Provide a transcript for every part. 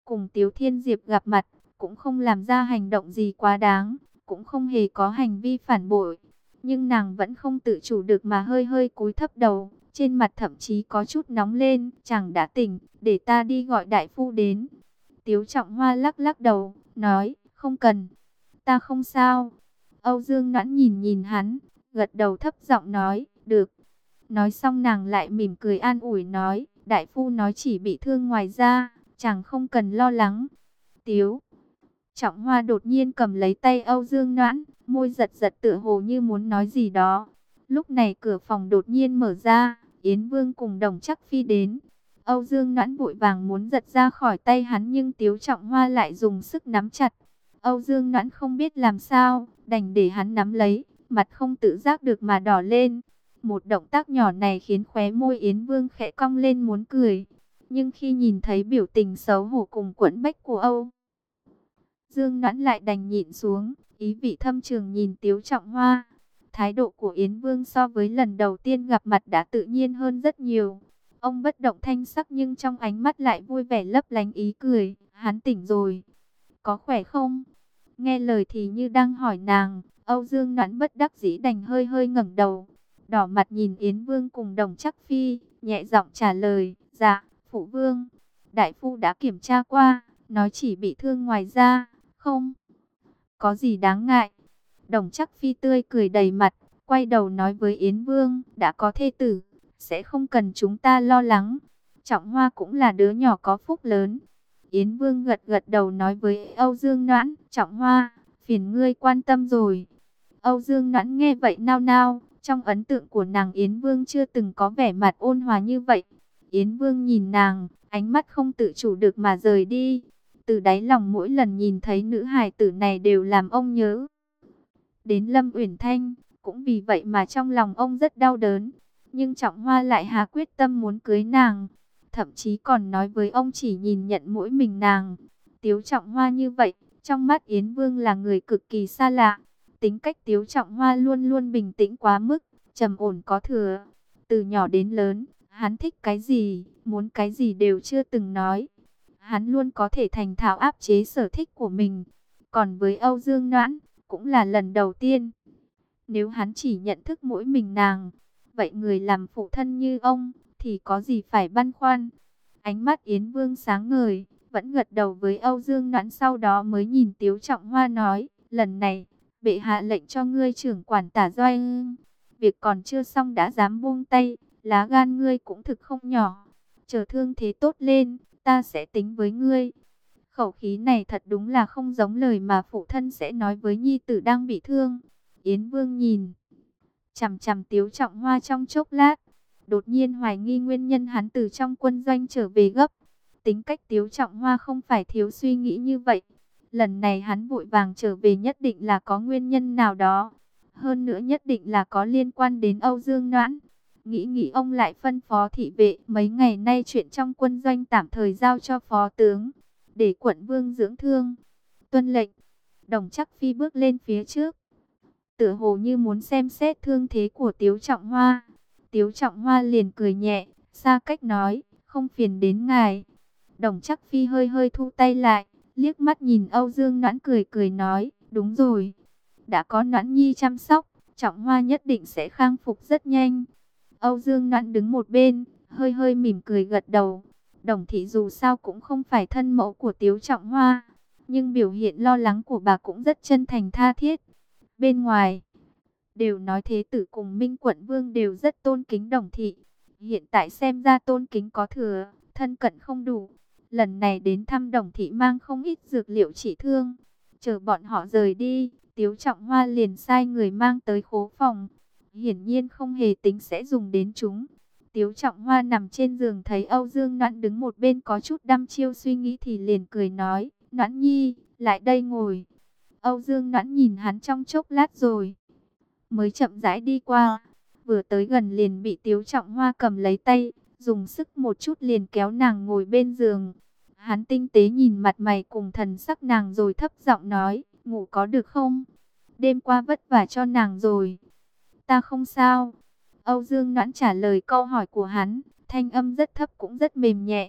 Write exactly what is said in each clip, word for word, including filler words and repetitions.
cùng Tiếu Thiên Diệp gặp mặt, cũng không làm ra hành động gì quá đáng, cũng không hề có hành vi phản bội. Nhưng nàng vẫn không tự chủ được mà hơi hơi cúi thấp đầu, trên mặt thậm chí có chút nóng lên. Chàng đã tỉnh, để ta đi gọi đại phu đến. Tiếu Trọng Hoa lắc lắc đầu, nói, không cần, ta không sao. Âu Dương Noãn nhìn nhìn hắn, gật đầu thấp giọng nói, được. Nói xong nàng lại mỉm cười an ủi nói, đại phu nói chỉ bị thương ngoài da, chàng không cần lo lắng. Tiếu Trọng Hoa đột nhiên cầm lấy tay Âu Dương Noãn, môi giật giật tựa hồ như muốn nói gì đó. Lúc này cửa phòng đột nhiên mở ra, Yến Vương cùng Đồng Chắc Phi đến. Âu Dương Noãn vội vàng muốn giật ra khỏi tay hắn, nhưng Tiếu Trọng Hoa lại dùng sức nắm chặt. Âu Dương Noãn không biết làm sao, đành để hắn nắm lấy, mặt không tự giác được mà đỏ lên. Một động tác nhỏ này khiến khóe môi Yến Vương khẽ cong lên muốn cười. Nhưng khi nhìn thấy biểu tình xấu hổ cùng quẫn bách của Âu Dương Noãn lại đành nhịn xuống, ý vị thâm trường nhìn Tiếu Trọng Hoa. Thái độ của Yến Vương so với lần đầu tiên gặp mặt đã tự nhiên hơn rất nhiều. Ông bất động thanh sắc nhưng trong ánh mắt lại vui vẻ lấp lánh ý cười. Hắn tỉnh rồi, có khỏe không? Nghe lời thì như đang hỏi nàng, Âu Dương Noãn bất đắc dĩ đành hơi hơi ngẩng đầu, đỏ mặt nhìn Yến Vương cùng Đồng Chắc Phi, nhẹ giọng trả lời, dạ, phụ vương. Đại phu đã kiểm tra qua, nói chỉ bị thương ngoài da, không có gì đáng ngại. Đồng Chắc Phi tươi cười đầy mặt, quay đầu nói với Yến Vương, đã có thê tử, sẽ không cần chúng ta lo lắng. Trọng Hoa cũng là đứa nhỏ có phúc lớn. Yến Vương gật gật đầu nói với Âu Dương Noãn, Trọng Hoa, phiền ngươi quan tâm rồi. Âu Dương Noãn nghe vậy nao nao, trong ấn tượng của nàng Yến Vương chưa từng có vẻ mặt ôn hòa như vậy. Yến Vương nhìn nàng, ánh mắt không tự chủ được mà rời đi. Từ đáy lòng mỗi lần nhìn thấy nữ hài tử này đều làm ông nhớ đến Lâm Uyển Thanh, cũng vì vậy mà trong lòng ông rất đau đớn. Nhưng Trọng Hoa lại hà quyết tâm muốn cưới nàng, thậm chí còn nói với ông chỉ nhìn nhận mỗi mình nàng. Tiếu Trọng Hoa như vậy, trong mắt Yến Vương là người cực kỳ xa lạ. Tính cách Tiếu Trọng Hoa luôn luôn bình tĩnh quá mức, trầm ổn có thừa. Từ nhỏ đến lớn, hắn thích cái gì, muốn cái gì đều chưa từng nói. Hắn luôn có thể thành thạo áp chế sở thích của mình. Còn với Âu Dương Noãn, cũng là lần đầu tiên. Nếu hắn chỉ nhận thức mỗi mình nàng, vậy người làm phụ thân như ông, thì có gì phải băn khoăn. Ánh mắt Yến Vương sáng ngời, vẫn gật đầu với Âu Dương Noãn, sau đó mới nhìn Tiếu Trọng Hoa nói, lần này, bệ hạ lệnh cho ngươi trưởng quản Tả Doanh. Việc còn chưa xong đã dám buông tay, lá gan ngươi cũng thực không nhỏ. Chờ thương thế tốt lên, ta sẽ tính với ngươi. Khẩu khí này thật đúng là không giống lời mà phụ thân sẽ nói với nhi tử đang bị thương. Yến Vương nhìn chằm chằm Tiếu Trọng Hoa trong chốc lát, đột nhiên hoài nghi nguyên nhân hắn từ trong quân doanh trở về gấp. Tính cách Tiếu Trọng Hoa không phải thiếu suy nghĩ như vậy. Lần này hắn vội vàng trở về nhất định là có nguyên nhân nào đó. Hơn nữa nhất định là có liên quan đến Âu Dương Noãn. Nghĩ nghĩ ông lại phân phó thị vệ, mấy ngày nay chuyện trong quân doanh tạm thời giao cho phó tướng, để quận vương dưỡng thương. Tuân lệnh. Đồng Chắc Phi bước lên phía trước, tựa hồ như muốn xem xét thương thế của Tiếu Trọng Hoa. Tiếu Trọng Hoa liền cười nhẹ, xa cách nói, không phiền đến ngài. Đồng Chắc Phi hơi hơi thu tay lại, liếc mắt nhìn Âu Dương Noãn, cười cười nói, đúng rồi, đã có Noãn Nhi chăm sóc, Trọng Hoa nhất định sẽ khang phục rất nhanh. Âu Dương Noãn đứng một bên, hơi hơi mỉm cười gật đầu. Đồng thị dù sao cũng không phải thân mẫu của Tiếu Trọng Hoa, nhưng biểu hiện lo lắng của bà cũng rất chân thành tha thiết. Bên ngoài đều nói thế tử cùng Minh Quận Vương đều rất tôn kính Đồng thị. Hiện tại xem ra tôn kính có thừa, thân cận không đủ. Lần này đến thăm Đồng thị mang không ít dược liệu trị thương. Chờ bọn họ rời đi, Tiếu Trọng Hoa liền sai người mang tới khố phòng. Hiển nhiên không hề tính sẽ dùng đến chúng. Tiếu Trọng Hoa nằm trên giường thấy Âu Dương Noãn đứng một bên có chút đăm chiêu suy nghĩ thì liền cười nói, Noãn Nhi, lại đây ngồi. Âu Dương Noãn nhìn hắn trong chốc lát rồi mới chậm rãi đi qua. Vừa tới gần liền bị Tiếu Trọng Hoa cầm lấy tay, dùng sức một chút liền kéo nàng ngồi bên giường. Hắn tinh tế nhìn mặt mày cùng thần sắc nàng rồi thấp giọng nói, ngủ có được không? Đêm qua vất vả cho nàng rồi. Ta không sao. Âu Dương Noãn trả lời câu hỏi của hắn, thanh âm rất thấp cũng rất mềm nhẹ.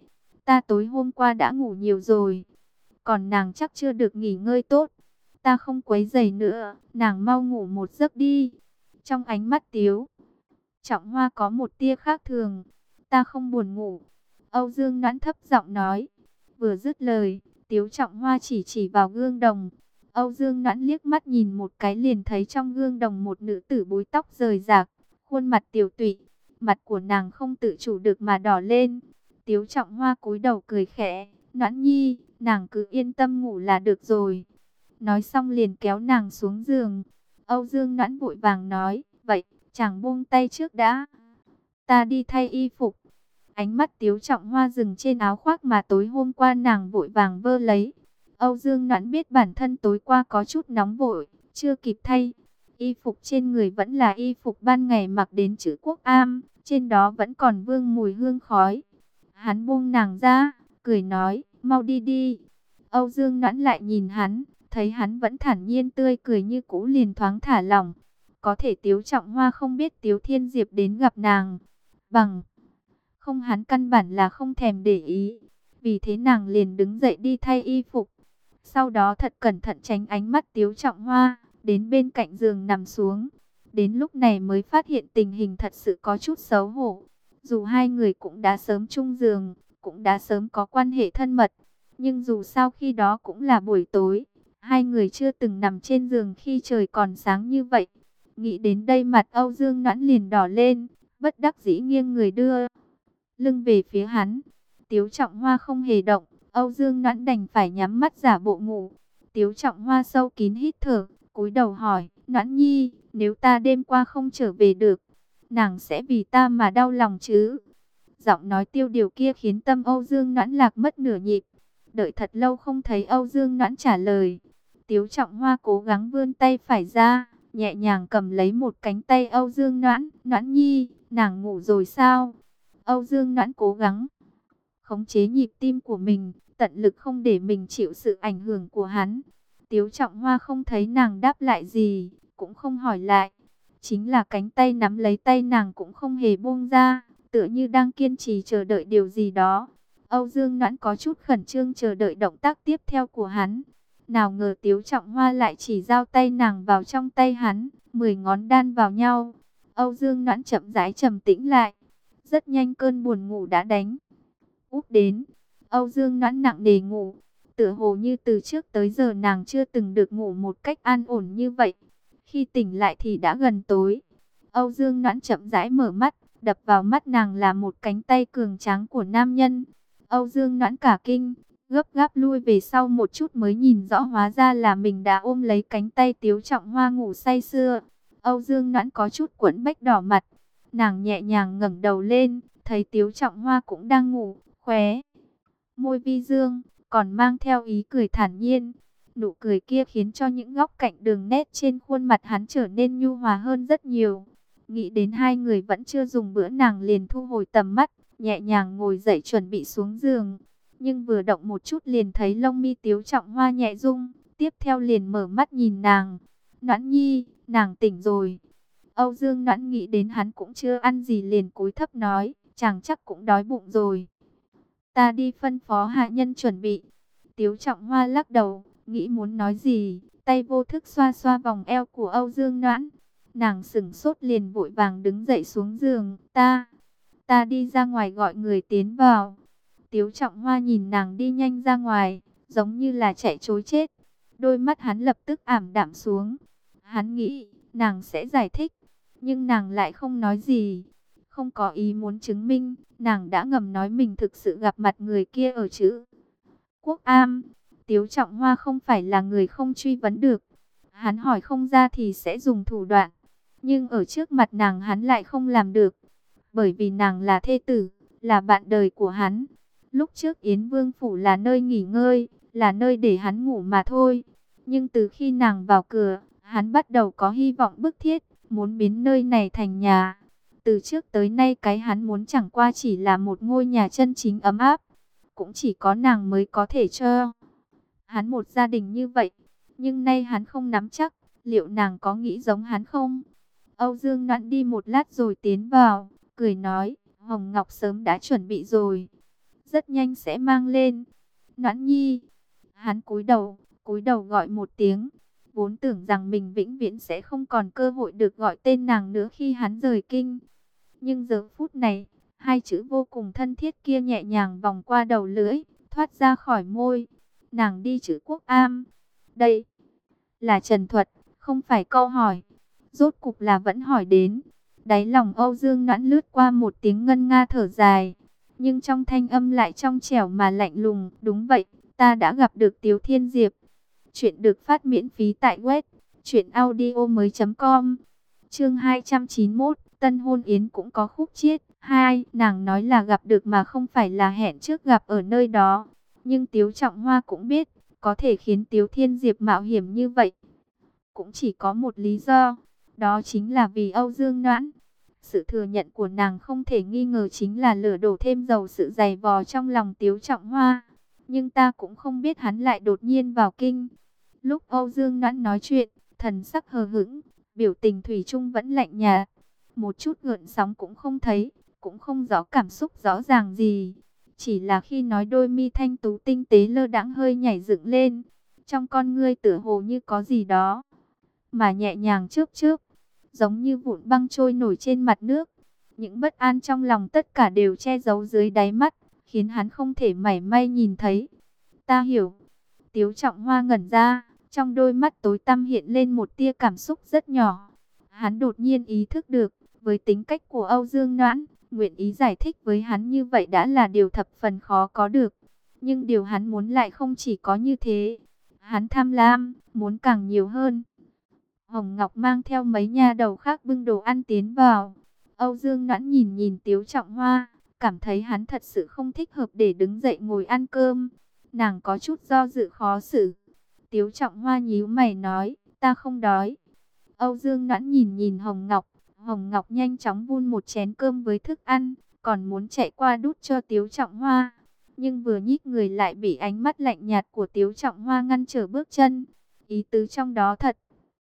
ta tối hôm qua đã ngủ nhiều rồi, còn nàng chắc chưa được nghỉ ngơi tốt. Ta không quấy rầy nữa, nàng mau ngủ một giấc đi. Trong ánh mắt Tiếu Trọng Hoa có một tia khác thường. Ta không buồn ngủ. Âu Dương Noãn thấp giọng nói. Vừa dứt lời, Tiếu Trọng Hoa chỉ chỉ vào gương đồng. Âu Dương Noãn liếc mắt nhìn một cái liền thấy trong gương đồng một nữ tử búi tóc rời rạc, khuôn mặt tiều tụy, mặt của nàng không tự chủ được mà đỏ lên. Tiếu Trọng Hoa cúi đầu cười khẽ, Noãn nhi, nàng cứ yên tâm ngủ là được rồi. Nói xong liền kéo nàng xuống giường. Âu Dương Noãn vội vàng nói, vậy, chàng buông tay trước đã. Ta đi thay y phục. Ánh mắt Tiếu Trọng Hoa dừng trên áo khoác mà tối hôm qua nàng vội vàng vơ lấy. Âu Dương Noãn biết bản thân tối qua có chút nóng vội, chưa kịp thay. Y phục trên người vẫn là y phục ban ngày mặc đến chữ Quốc Am, trên đó vẫn còn vương mùi hương khói. Hắn buông nàng ra, cười nói, mau đi đi. Âu Dương Noãn lại nhìn hắn, thấy hắn vẫn thản nhiên tươi cười như cũ liền thoáng thả lỏng. Có thể Tiếu Trọng Hoa không biết Tiếu Thiên Diệp đến gặp nàng. Bằng không hắn căn bản là không thèm để ý. Vì thế nàng liền đứng dậy đi thay y phục. Sau đó thật cẩn thận tránh ánh mắt Tiếu Trọng Hoa, đến bên cạnh giường nằm xuống. Đến lúc này mới phát hiện tình hình thật sự có chút xấu hổ. Dù hai người cũng đã sớm chung giường, cũng đã sớm có quan hệ thân mật, nhưng dù sao khi đó cũng là buổi tối, hai người chưa từng nằm trên giường khi trời còn sáng như vậy. Nghĩ đến đây mặt Âu Dương Noãn liền đỏ lên, bất đắc dĩ nghiêng người đưa lưng về phía hắn. Tiếu Trọng Hoa không hề động, Âu Dương Noãn đành phải nhắm mắt giả bộ ngủ. Tiếu Trọng Hoa sâu kín hít thở, cúi đầu hỏi, Noãn nhi, nếu ta đêm qua không trở về được, nàng sẽ vì ta mà đau lòng chứ? Giọng nói tiêu điều kia khiến tâm Âu Dương Noãn lạc mất nửa nhịp. Đợi thật lâu không thấy Âu Dương Noãn trả lời. Tiếu Trọng Hoa cố gắng vươn tay phải ra, nhẹ nhàng cầm lấy một cánh tay Âu Dương Noãn. Noãn nhi, nàng ngủ rồi sao? Âu Dương Noãn cố gắng khống chế nhịp tim của mình, tận lực không để mình chịu sự ảnh hưởng của hắn. Tiếu Trọng Hoa không thấy nàng đáp lại gì, cũng không hỏi lại. Chính là cánh tay nắm lấy tay nàng cũng không hề buông ra, tựa như đang kiên trì chờ đợi điều gì đó. Âu Dương Noãn có chút khẩn trương chờ đợi động tác tiếp theo của hắn. Nào ngờ Tiếu Trọng Hoa lại chỉ giao tay nàng vào trong tay hắn, mười ngón đan vào nhau. Âu Dương Noãn chậm rãi trầm tĩnh lại. Rất nhanh cơn buồn ngủ đã đánh úp đến. Âu Dương Noãn nặng nề ngủ, tựa hồ như từ trước tới giờ nàng chưa từng được ngủ một cách an ổn như vậy. Khi tỉnh lại thì đã gần tối. Âu Dương Noãn chậm rãi mở mắt, đập vào mắt nàng là một cánh tay cường tráng của nam nhân. Âu Dương Noãn cả kinh, gấp gáp lui về sau một chút mới nhìn rõ hóa ra là mình đã ôm lấy cánh tay Tiếu Trọng Hoa ngủ say sưa. Âu Dương Noãn có chút quẫn bách đỏ mặt, nàng nhẹ nhàng ngẩng đầu lên, thấy Tiếu Trọng Hoa cũng đang ngủ, khóe môi vi dương, còn mang theo ý cười thản nhiên. Nụ cười kia khiến cho những góc cạnh đường nét trên khuôn mặt hắn trở nên nhu hòa hơn rất nhiều. Nghĩ đến hai người vẫn chưa dùng bữa, nàng liền thu hồi tầm mắt, nhẹ nhàng ngồi dậy chuẩn bị xuống giường. Nhưng vừa động một chút liền thấy lông mi Tiếu Trọng Hoa nhẹ rung, tiếp theo liền mở mắt nhìn nàng. Noãn nhi, nàng tỉnh rồi. Âu Dương Noãn nghĩ đến hắn cũng chưa ăn gì liền cúi thấp nói, chàng chắc cũng đói bụng rồi. Ta đi phân phó hạ nhân chuẩn bị. Tiếu Trọng Hoa lắc đầu, nghĩ muốn nói gì, tay vô thức xoa xoa vòng eo của Âu Dương Noãn. Nàng sững sốt liền vội vàng đứng dậy xuống giường. Ta, ta đi ra ngoài gọi người tiến vào. Tiếu Trọng Hoa nhìn nàng đi nhanh ra ngoài, giống như là chạy trối chết. Đôi mắt hắn lập tức ảm đạm xuống. Hắn nghĩ nàng sẽ giải thích, nhưng nàng lại không nói gì. Không có ý muốn chứng minh, nàng đã ngầm nói mình thực sự gặp mặt người kia ở chữ Quốc Am. Tiếu Trọng Hoa không phải là người không truy vấn được. Hắn hỏi không ra thì sẽ dùng thủ đoạn. Nhưng ở trước mặt nàng hắn lại không làm được. Bởi vì nàng là thê tử, là bạn đời của hắn. Lúc trước Yến Vương Phủ là nơi nghỉ ngơi, là nơi để hắn ngủ mà thôi. Nhưng từ khi nàng vào cửa, hắn bắt đầu có hy vọng bức thiết, muốn biến nơi này thành nhà. Từ trước tới nay cái hắn muốn chẳng qua chỉ là một ngôi nhà chân chính ấm áp. Cũng chỉ có nàng mới có thể cho hắn một gia đình như vậy. Nhưng nay hắn không nắm chắc, liệu nàng có nghĩ giống hắn không? Âu Dương Noãn đi một lát rồi tiến vào, cười nói, Hồng Ngọc sớm đã chuẩn bị rồi. rất nhanh sẽ mang lên. Noãn Nhi. Hắn cúi đầu, cúi đầu gọi một tiếng. Vốn tưởng rằng mình vĩnh viễn sẽ không còn cơ hội được gọi tên nàng nữa khi hắn rời kinh. Nhưng giờ phút này, hai chữ vô cùng thân thiết kia nhẹ nhàng vòng qua đầu lưỡi, thoát ra khỏi môi. Nàng đi chữ Quốc Am. Đây là trần thuật, không phải câu hỏi. Rốt cục là vẫn hỏi đến. Đáy lòng Âu Dương Noãn lướt qua một tiếng ngân nga thở dài. Nhưng trong thanh âm lại trong trẻo mà lạnh lùng. Đúng vậy, ta đã gặp được Tiếu Thiên Diệp. Chuyện được phát miễn phí tại web truyện audio mới chấm com. Chương hai trăm chín mươi mốt, tân hôn yến cũng có khúc chiết. Hai, nàng nói là gặp được mà không phải là hẹn trước gặp ở nơi đó. Nhưng Tiếu Trọng Hoa cũng biết, có thể khiến Tiếu Thiên Diệp mạo hiểm như vậy cũng chỉ có một lý do, đó chính là vì Âu Dương Noãn. Sự thừa nhận của nàng không thể nghi ngờ chính là lửa đổ thêm dầu sự dày vò trong lòng Tiếu Trọng Hoa. Nhưng ta cũng không biết hắn lại đột nhiên vào kinh. Lúc Âu Dương Noãn nói chuyện, thần sắc hờ hững, biểu tình thủy chung vẫn lạnh nhạt, một chút gợn sóng cũng không thấy, cũng không rõ cảm xúc rõ ràng gì. Chỉ là khi nói, đôi mi thanh tú tinh tế lơ đãng hơi nhảy dựng lên, trong con ngươi tựa hồ như có gì đó mà nhẹ nhàng chớp chớp, giống như vụn băng trôi nổi trên mặt nước. Những bất an trong lòng tất cả đều che giấu dưới đáy mắt, khiến hắn không thể mảy may nhìn thấy. Ta hiểu. Tiếu Trọng Hoa ngẩn ra, trong đôi mắt tối tăm hiện lên một tia cảm xúc rất nhỏ. Hắn đột nhiên ý thức được, với tính cách của Âu Dương Noãn, nguyện ý giải thích với hắn như vậy đã là điều thập phần khó có được. Nhưng điều hắn muốn lại không chỉ có như thế. Hắn tham lam, muốn càng nhiều hơn. Hồng Ngọc mang theo mấy nha đầu khác bưng đồ ăn tiến vào. Âu Dương Noãn nhìn nhìn Tiếu Trọng Hoa, cảm thấy hắn thật sự không thích hợp để đứng dậy ngồi ăn cơm. Nàng có chút do dự khó xử. Tiếu Trọng Hoa nhíu mày nói, ta không đói. Âu Dương Noãn nhìn nhìn Hồng Ngọc. Hồng Ngọc nhanh chóng vun một chén cơm với thức ăn, còn muốn chạy qua đút cho Tiếu Trọng Hoa. Nhưng vừa nhích người lại bị ánh mắt lạnh nhạt của Tiếu Trọng Hoa ngăn trở bước chân. Ý tứ trong đó thật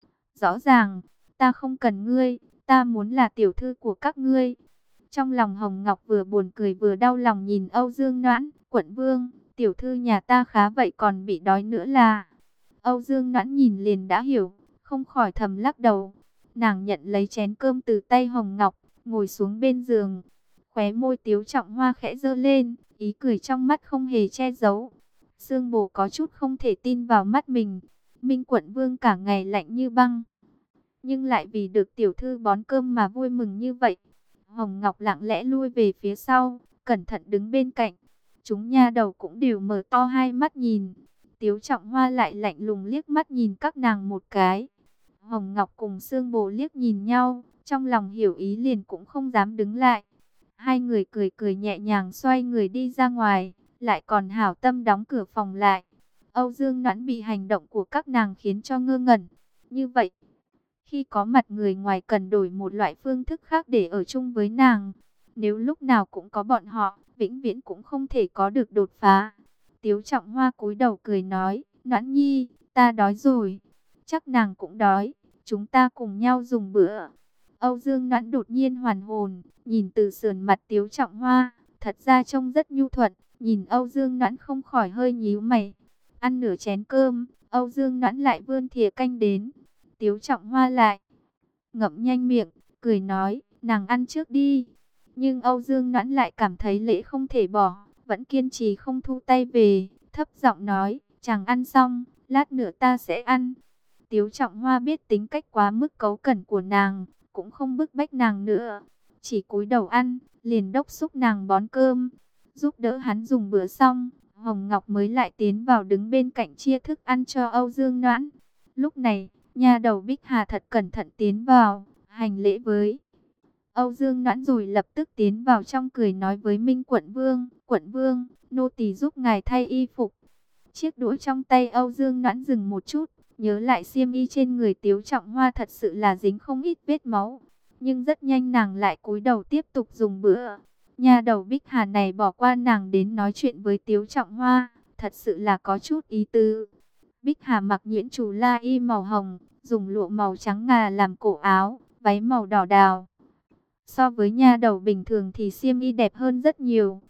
rõ ràng, ta không cần ngươi, ta muốn là tiểu thư của các ngươi. Trong lòng Hồng Ngọc vừa buồn cười vừa đau lòng nhìn Âu Dương Noãn, quận vương, tiểu thư nhà ta khá vậy còn bị đói nữa là. Âu Dương Noãn nhìn liền đã hiểu, không khỏi thầm lắc đầu. Nàng nhận lấy chén cơm từ tay Hồng Ngọc, ngồi xuống bên giường. Khóe môi Tiếu Trọng Hoa khẽ giơ lên, ý cười trong mắt không hề che giấu. Sương Bồ có chút không thể tin vào mắt mình. Minh quận vương cả ngày lạnh như băng, nhưng lại vì được tiểu thư bón cơm mà vui mừng như vậy. Hồng Ngọc lặng lẽ lui về phía sau, cẩn thận đứng bên cạnh. Chúng nha đầu cũng đều mở to hai mắt nhìn. Tiếu Trọng Hoa lại lạnh lùng liếc mắt nhìn các nàng một cái. Hồng Ngọc cùng Sương Bồ liếc nhìn nhau, trong lòng hiểu ý liền cũng không dám đứng lại. Hai người cười cười nhẹ nhàng xoay người đi ra ngoài, lại còn hảo tâm đóng cửa phòng lại. Âu Dương Noãn bị hành động của các nàng khiến cho ngơ ngẩn. Như vậy, khi có mặt người ngoài cần đổi một loại phương thức khác để ở chung với nàng. Nếu lúc nào cũng có bọn họ, vĩnh viễn cũng không thể có được đột phá. Tiếu Trọng Hoa cúi đầu cười nói, Noãn Nhi, ta đói rồi. Chắc nàng cũng đói, chúng ta cùng nhau dùng bữa. Âu Dương Noãn đột nhiên hoàn hồn, nhìn từ sườn mặt Tiếu Trọng Hoa, thật ra trông rất nhu thuận. Nhìn Âu Dương Noãn không khỏi hơi nhíu mày. Ăn nửa chén cơm, Âu Dương Noãn lại vươn thìa canh đến. Tiếu Trọng Hoa lại ngậm nhanh miệng, cười nói, nàng ăn trước đi. Nhưng Âu Dương Noãn lại cảm thấy lễ không thể bỏ, vẫn kiên trì không thu tay về, thấp giọng nói, chàng ăn xong, lát nữa ta sẽ ăn. Tiếu Trọng Hoa biết tính cách quá mức cấu cẩn của nàng, cũng không bức bách nàng nữa, chỉ cúi đầu ăn, liền đốc xúc nàng bón cơm, giúp đỡ hắn dùng bữa xong. Hồng Ngọc mới lại tiến vào đứng bên cạnh chia thức ăn cho Âu Dương Noãn. Lúc này, nha đầu Bích Hà thật cẩn thận tiến vào, hành lễ với Âu Dương Noãn rồi lập tức tiến vào trong cười nói với Minh quận vương, quận vương, nô tỳ giúp ngài thay y phục. Chiếc đũa trong tay Âu Dương Noãn dừng một chút, nhớ lại xiêm y trên người Tiếu Trọng Hoa thật sự là dính không ít vết máu. Nhưng rất nhanh nàng lại cúi đầu tiếp tục dùng bữa. Nha đầu Bích Hà này bỏ qua nàng đến nói chuyện với Tiếu Trọng Hoa, thật sự là có chút ý tứ. Bích Hà mặc nhuyễn trù la y màu hồng, dùng lụa màu trắng ngà làm cổ áo, váy màu đỏ đào. So với nha đầu bình thường thì xiêm y đẹp hơn rất nhiều.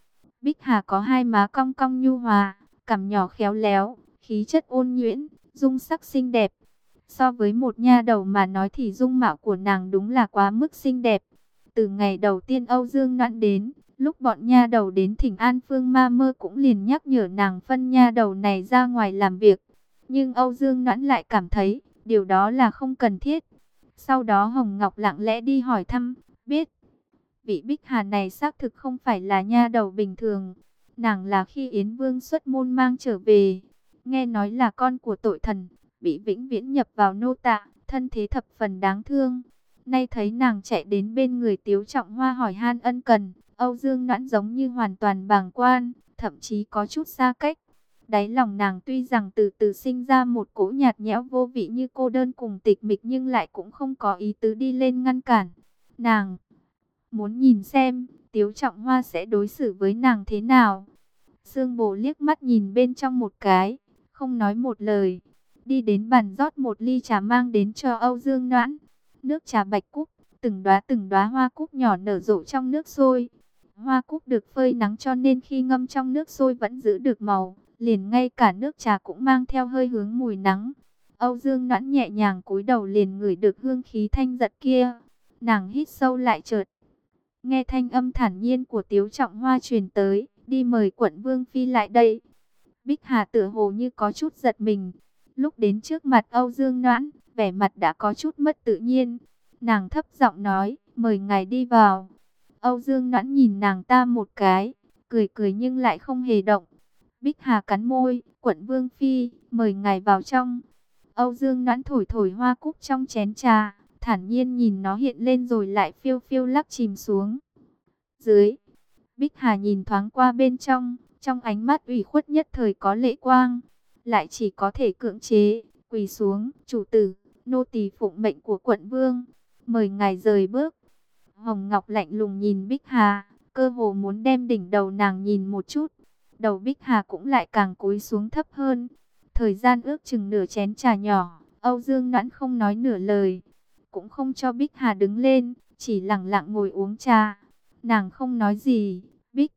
Bích Hà có hai má cong cong nhu hòa, cằm nhỏ khéo léo, khí chất ôn nhuyễn, dung sắc xinh đẹp. So với một nha đầu mà nói thì dung mạo của nàng đúng là quá mức xinh đẹp. Từ ngày đầu tiên Âu Dương Noãn đến, lúc bọn nha đầu đến thỉnh an Phương Ma Mơ cũng liền nhắc nhở nàng phân nha đầu này ra ngoài làm việc. Nhưng Âu Dương Noãn lại cảm thấy điều đó là không cần thiết. Sau đó Hồng Ngọc lặng lẽ đi hỏi thăm, biết vị Bích Hà này xác thực không phải là nha đầu bình thường. Nàng là khi Yến Vương xuất môn mang trở về, nghe nói là con của tội thần, bị vĩnh viễn nhập vào nô tạ, thân thế thập phần đáng thương. Nay thấy nàng chạy đến bên người Tiếu Trọng Hoa hỏi han ân cần, Âu Dương Noãn giống như hoàn toàn bàng quan, thậm chí có chút xa cách. Đáy lòng nàng tuy rằng từ từ sinh ra một cỗ nhạt nhẽo vô vị như cô đơn cùng tịch mịch, nhưng lại cũng không có ý tứ đi lên ngăn cản. Nàng muốn nhìn xem Tiếu Trọng Hoa sẽ đối xử với nàng thế nào. Sương Bồ liếc mắt nhìn bên trong một cái, không nói một lời, đi đến bàn rót một ly trà mang đến cho Âu Dương Noãn. Nước trà bạch cúc, từng đóa từng đóa hoa cúc nhỏ nở rộ trong nước sôi. Hoa cúc được phơi nắng cho nên khi ngâm trong nước sôi vẫn giữ được màu, liền ngay cả nước trà cũng mang theo hơi hướng mùi nắng. Âu Dương Noãn nhẹ nhàng cúi đầu liền ngửi được hương khí thanh giật kia. Nàng hít sâu lại chợt nghe thanh âm thản nhiên của Tiếu Trọng Hoa truyền tới, đi mời quận Vương Phi lại đây. Bích Hà tựa hồ như có chút giật mình. Lúc đến trước mặt Âu Dương Noãn, vẻ mặt đã có chút mất tự nhiên. Nàng thấp giọng nói, mời ngài đi vào. Âu Dương Noãn nhìn nàng ta một cái, cười cười nhưng lại không hề động. Bích Hà cắn môi, quận Vương Phi, mời ngài vào trong. Âu Dương Noãn thổi thổi hoa cúc trong chén trà, thản nhiên nhìn nó hiện lên rồi lại phiêu phiêu lắc chìm xuống dưới. Bích Hà nhìn thoáng qua bên trong, trong ánh mắt ủy khuất nhất thời có lệ quang, lại chỉ có thể cưỡng chế, quỳ xuống, chủ tử, nô tỳ phụng mệnh của quận vương, mời ngài rời bước. Hồng Ngọc lạnh lùng nhìn Bích Hà, cơ hồ muốn đem đỉnh đầu nàng nhìn một chút. Đầu Bích Hà cũng lại càng cúi xuống thấp hơn. Thời gian ước chừng nửa chén trà nhỏ, Âu Dương Noãn không nói nửa lời, cũng không cho Bích Hà đứng lên, chỉ lặng lặng ngồi uống trà. Nàng không nói gì, Bích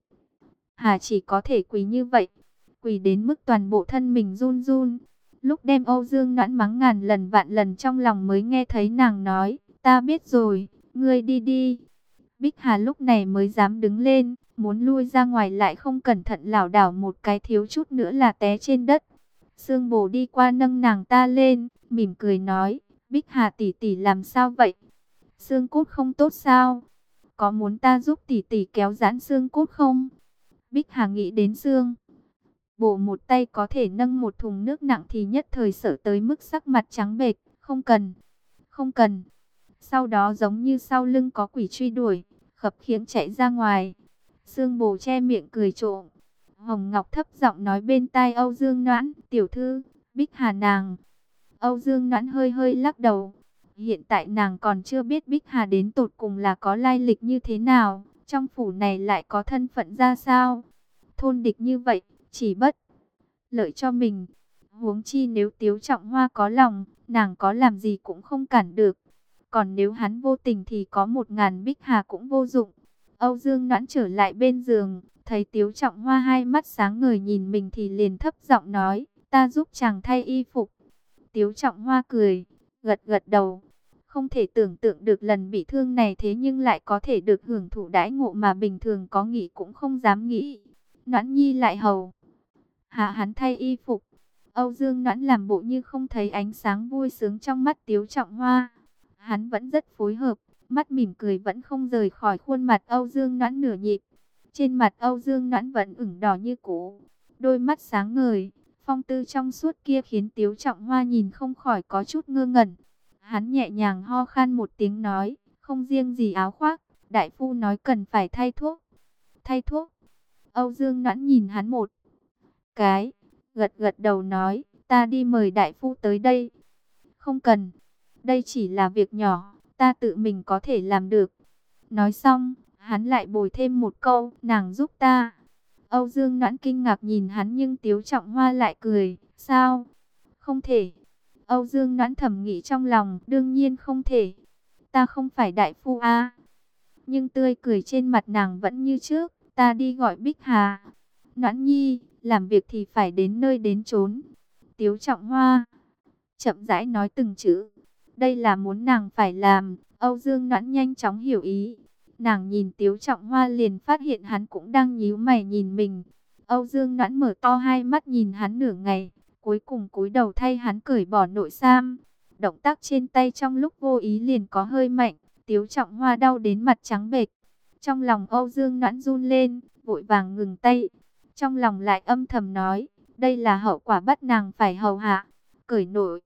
Hà chỉ có thể quỳ như vậy, quỳ đến mức toàn bộ thân mình run run. Lúc đem Âu Dương Noãn mắng ngàn lần vạn lần trong lòng mới nghe thấy nàng nói, ta biết rồi, ngươi đi đi. Bích Hà lúc này mới dám đứng lên, muốn lui ra ngoài lại không cẩn thận lảo đảo một cái thiếu chút nữa là té trên đất. Sương Bồ đi qua nâng nàng ta lên, mỉm cười nói, Bích Hà tỷ tỷ làm sao vậy? Xương cốt không tốt sao? Có muốn ta giúp tỷ tỷ kéo giãn xương cốt không? Bích Hà nghĩ đến xương Bồ một tay có thể nâng một thùng nước nặng thì nhất thời sợ tới mức sắc mặt trắng bệch, không cần, không cần. Sau đó giống như sau lưng có quỷ truy đuổi, khập khiễng chạy ra ngoài. Sương Bồ che miệng cười trộm. Hồng Ngọc thấp giọng nói bên tai Âu Dương Noãn, tiểu thư, Bích Hà nàng. Âu Dương Noãn hơi hơi lắc đầu. Hiện tại nàng còn chưa biết Bích Hà đến tột cùng là có lai lịch như thế nào, trong phủ này lại có thân phận ra sao. Thôn địch như vậy, chỉ bất lợi cho mình. Huống chi nếu Tiếu Trọng Hoa có lòng, nàng có làm gì cũng không cản được. Còn nếu hắn vô tình thì có một ngàn Bích Hà cũng vô dụng. Âu Dương Noãn trở lại bên giường, thấy Tiếu Trọng Hoa hai mắt sáng ngời nhìn mình thì liền thấp giọng nói, ta giúp chàng thay y phục. Tiếu Trọng Hoa cười, gật gật đầu. Không thể tưởng tượng được lần bị thương này thế nhưng lại có thể được hưởng thụ đãi ngộ mà bình thường có nghĩ cũng không dám nghĩ. Noãn nhi lại hầu hạ hắn thay y phục. Âu Dương Noãn làm bộ như không thấy ánh sáng vui sướng trong mắt Tiếu Trọng Hoa. Hắn vẫn rất phối hợp, mắt mỉm cười vẫn không rời khỏi khuôn mặt Âu Dương Noãn nửa nhịp. Trên mặt Âu Dương Noãn vẫn ửng đỏ như cũ, đôi mắt sáng ngời, phong tư trong suốt kia khiến Tiếu Trọng Hoa nhìn không khỏi có chút ngơ ngẩn. Hắn nhẹ nhàng ho khan một tiếng nói, không riêng gì áo khoác, đại phu nói cần phải thay thuốc. Thay thuốc? Âu Dương Noãn nhìn hắn một cái, gật gật đầu nói, ta đi mời đại phu tới đây. Không cần, đây chỉ là việc nhỏ, ta tự mình có thể làm được. Nói xong, hắn lại bồi thêm một câu, nàng giúp ta. Âu Dương Noãn kinh ngạc nhìn hắn nhưng Tiếu Trọng Hoa lại cười, sao? Không thể. Âu Dương Noãn thầm nghĩ trong lòng, đương nhiên không thể. Ta không phải đại phu a. Nhưng tươi cười trên mặt nàng vẫn như trước, ta đi gọi Bích Hà. Noãn Nhi, làm việc thì phải đến nơi đến chốn. Tiếu Trọng Hoa chậm rãi nói từng chữ. Đây là muốn nàng phải làm. Âu Dương Noãn nhanh chóng hiểu ý. Nàng nhìn Tiếu Trọng Hoa liền phát hiện hắn cũng đang nhíu mày nhìn mình. Âu Dương Noãn mở to hai mắt nhìn hắn nửa ngày, cuối cùng cúi đầu thay hắn cởi bỏ nội sam. Động tác trên tay trong lúc vô ý liền có hơi mạnh, Tiếu Trọng Hoa đau đến mặt trắng bệch. Trong lòng Âu Dương Noãn run lên, vội vàng ngừng tay. Trong lòng lại âm thầm nói, đây là hậu quả bắt nàng phải hầu hạ. Cởi nội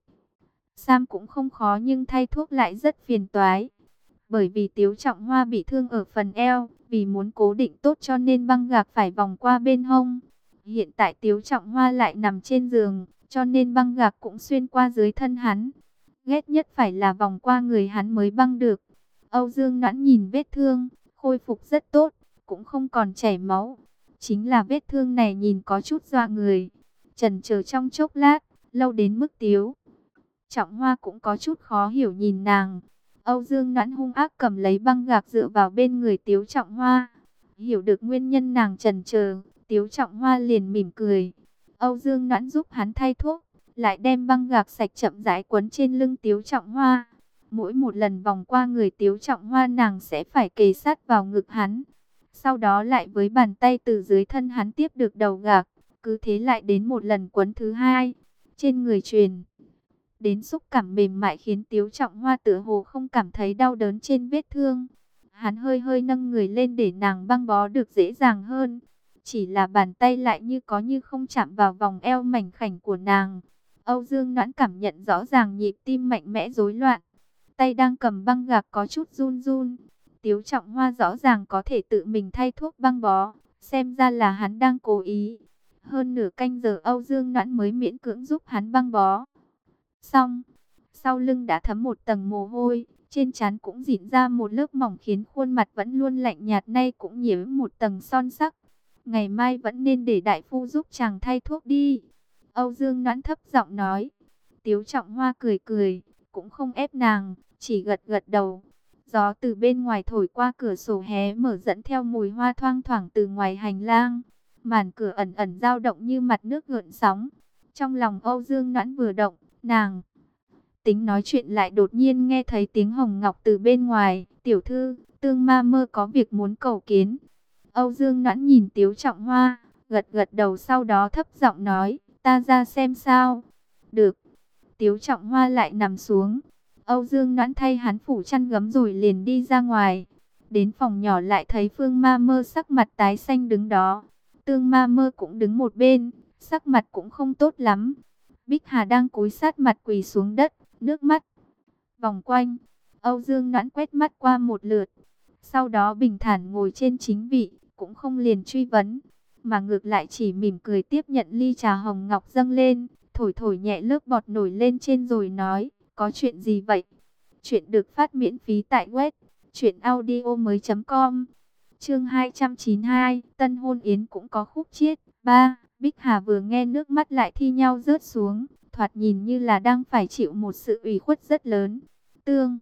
sam cũng không khó nhưng thay thuốc lại rất phiền toái. Bởi vì Tiếu Trọng Hoa bị thương ở phần eo, vì muốn cố định tốt cho nên băng gạc phải vòng qua bên hông. Hiện tại Tiếu Trọng Hoa lại nằm trên giường, cho nên băng gạc cũng xuyên qua dưới thân hắn. Ghét nhất phải là vòng qua người hắn mới băng được. Âu Dương Noãn nhìn vết thương, khôi phục rất tốt, cũng không còn chảy máu. Chính là vết thương này nhìn có chút dọa người. Chần chờ trong chốc lát, lâu đến mức Tiếu Trọng Hoa cũng có chút khó hiểu nhìn nàng. Âu Dương Noãn hung ác cầm lấy băng gạc dựa vào bên người Tiếu Trọng Hoa. Hiểu được nguyên nhân nàng chần chờ, Tiếu Trọng Hoa liền mỉm cười. Âu Dương Noãn giúp hắn thay thuốc, lại đem băng gạc sạch chậm rãi quấn trên lưng Tiếu Trọng Hoa. Mỗi một lần vòng qua người Tiếu Trọng Hoa nàng sẽ phải kề sát vào ngực hắn. Sau đó lại với bàn tay từ dưới thân hắn tiếp được đầu gạc. Cứ thế lại đến một lần quấn thứ hai. Trên người truyền đến xúc cảm mềm mại khiến Tiếu Trọng Hoa tựa hồ không cảm thấy đau đớn trên vết thương. Hắn hơi hơi nâng người lên để nàng băng bó được dễ dàng hơn. Chỉ là bàn tay lại như có như không chạm vào vòng eo mảnh khảnh của nàng. Âu Dương Noãn cảm nhận rõ ràng nhịp tim mạnh mẽ rối loạn. Tay đang cầm băng gạc có chút run run. Tiếu Trọng Hoa rõ ràng có thể tự mình thay thuốc băng bó. Xem ra là hắn đang cố ý. Hơn nửa canh giờ Âu Dương Noãn mới miễn cưỡng giúp hắn băng bó. Xong, sau lưng đã thấm một tầng mồ hôi, trên trán cũng rịn ra một lớp mỏng khiến khuôn mặt vẫn luôn lạnh nhạt nay cũng nhiễm một tầng son sắc. Ngày mai vẫn nên để đại phu giúp chàng thay thuốc đi. Âu Dương Noãn thấp giọng nói. Tiếu Trọng Hoa cười cười, cũng không ép nàng, chỉ gật gật đầu. Gió từ bên ngoài thổi qua cửa sổ hé mở dẫn theo mùi hoa thoang thoảng từ ngoài hành lang. Màn cửa ẩn ẩn dao động như mặt nước gợn sóng. Trong lòng Âu Dương Noãn vừa động, nàng tính nói chuyện lại đột nhiên nghe thấy tiếng Hồng Ngọc từ bên ngoài. Tiểu thư, Tương Ma Mơ có việc muốn cầu kiến. Âu Dương Noãn nhìn Tiếu Trọng Hoa, gật gật đầu sau đó thấp giọng nói, ta ra xem sao. Được. Tiếu Trọng Hoa lại nằm xuống. Âu Dương Noãn thay hắn phủ chăn gấm rồi liền đi ra ngoài. Đến phòng nhỏ lại thấy Phương Ma Mơ sắc mặt tái xanh đứng đó. Tương Ma Mơ cũng đứng một bên, sắc mặt cũng không tốt lắm. Bích Hà đang cúi sát mặt quỳ xuống đất, nước mắt vòng quanh. Âu Dương Noãn quét mắt qua một lượt, sau đó bình thản ngồi trên chính vị, cũng không liền truy vấn, mà ngược lại chỉ mỉm cười tiếp nhận ly trà hồng ngọc dâng lên, thổi thổi nhẹ lớp bọt nổi lên trên rồi nói, có chuyện gì vậy? Chuyện được phát miễn phí tại web truyện audio mới chấm com. Chương hai trăm chín mươi hai, Tân hôn yến cũng có khúc chiết. ba. Bích Hà vừa nghe nước mắt lại thi nhau rớt xuống, thoạt nhìn như là đang phải chịu một sự ủy khuất rất lớn. Tương